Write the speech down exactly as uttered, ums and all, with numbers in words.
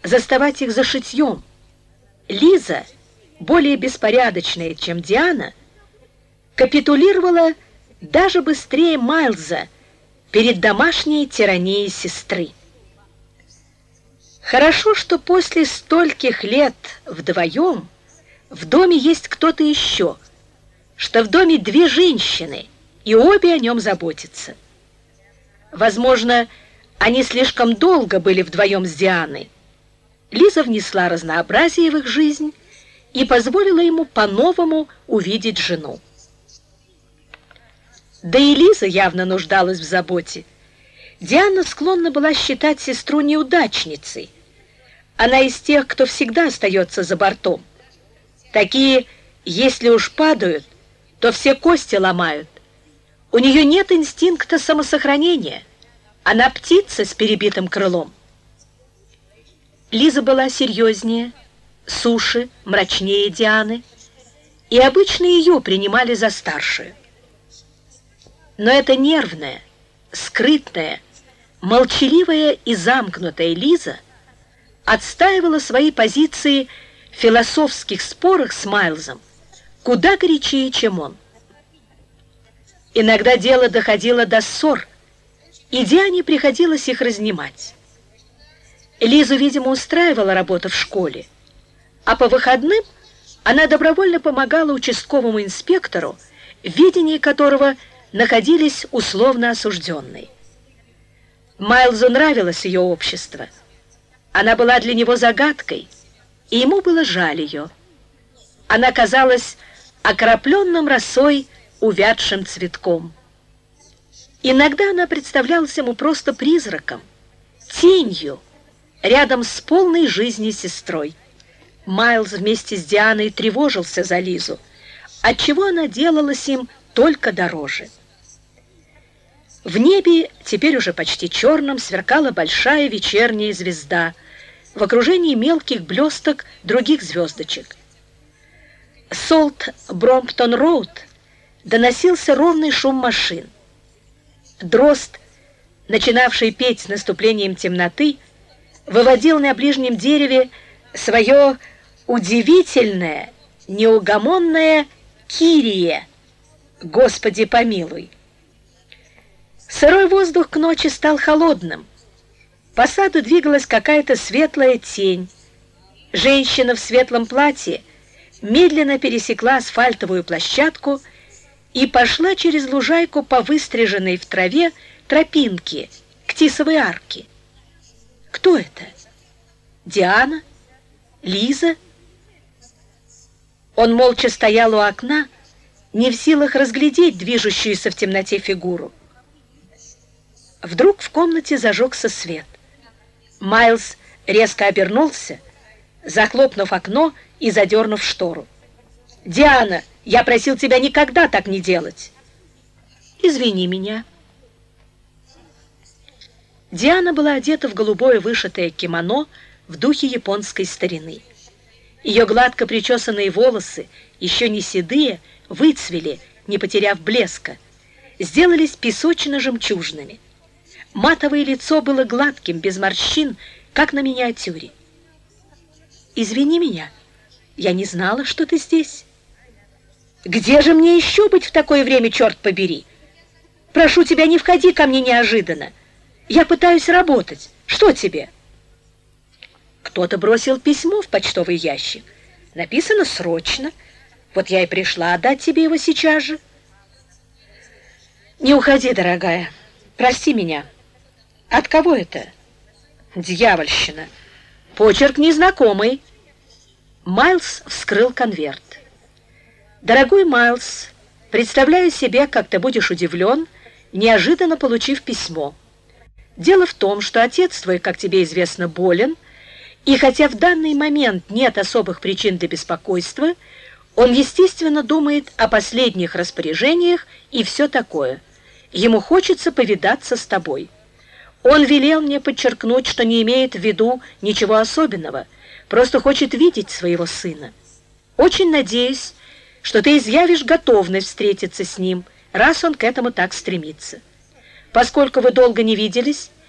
заставать их за шитьем. Лиза, более беспорядочная, чем Диана, капитулировала даже быстрее Майлза перед домашней тиранией сестры. Хорошо, что после стольких лет вдвоем в доме есть кто-то еще, что в доме две женщины, и обе о нем заботятся. Возможно, они слишком долго были вдвоем с Дианой. Лиза внесла разнообразие в их жизнь и позволила ему по-новому увидеть жену. Да и Лиза явно нуждалась в заботе. Диана склонна была считать сестру неудачницей. Она из тех, кто всегда остается за бортом. Такие, если уж падают, то все кости ломают. У нее нет инстинкта самосохранения. Она птица с перебитым крылом. Лиза была серьезнее, суше, мрачнее Дианы, и обычно ее принимали за старшую. Но эта нервная, скрытная, молчаливая и замкнутая Лиза отстаивала свои позиции в философских спорах с Майлзом куда горячее, чем он. Иногда дело доходило до ссор, и Диане приходилось их разнимать. Лизу, видимо, устраивала работа в школе, а по выходным она добровольно помогала участковому инспектору, в ведении которого находились условно осужденные. Майлзу нравилось ее общество. Она была для него загадкой, и ему было жаль ее. Она казалась окропленным росой увядшим цветком. Иногда она представлялась ему просто призраком, тенью, рядом с полной жизнью сестрой. Майлз вместе с Дианой тревожился за Лизу, отчего она делалась им только дороже. В небе, теперь уже почти черном, сверкала большая вечерняя звезда в окружении мелких блесток других звездочек. С Олд-Бромптон-Роуд доносился ровный шум машин. Дрозд, начинавший петь с наступлением темноты, выводил на ближнем дереве свое удивительное, неугомонное «Кирие! Господи помилуй!». Сырой воздух к ночи стал холодным. По саду двигалась какая-то светлая тень. Женщина в светлом платье медленно пересекла асфальтовую площадку и пошла через лужайку по выстриженной в траве тропинке к Тисовой арке. Кто это? Диана? Лиза? Он молча стоял у окна, не в силах разглядеть движущуюся в темноте фигуру. Вдруг в комнате зажегся свет. Майлз резко обернулся, захлопнув окно и задернув штору. «Диана, я просил тебя никогда так не делать!» «Извини меня». Диана была одета в голубое вышитое кимоно в духе японской старины. Ее гладко причесанные волосы, еще не седые, выцвели, не потеряв блеска, сделались песочно-жемчужными. Матовое лицо было гладким, без морщин, как на миниатюре. «Извини меня, я не знала, что ты здесь». «Где же мне еще быть в такое время, черт побери? Прошу тебя, не входи ко мне неожиданно. Я пытаюсь работать. Что тебе?» «Кто-то бросил письмо в почтовый ящик. Написано «срочно». Вот я и пришла отдать тебе его сейчас же». «Не уходи, дорогая. Прости меня». «От кого это?» «Дьявольщина. Почерк незнакомый». Майлз вскрыл конверт. «Дорогой Майлз, представляю себе, как ты будешь удивлен, неожиданно получив письмо. Дело в том, что отец твой, как тебе известно, болен, и хотя в данный момент нет особых причин для беспокойства, он, естественно, думает о последних распоряжениях и все такое. Ему хочется повидаться с тобой. Он велел мне подчеркнуть, что не имеет в виду ничего особенного, просто хочет видеть своего сына. Очень надеюсь, что ты изъявишь готовность встретиться с ним, раз он к этому так стремится. Поскольку вы долго не виделись,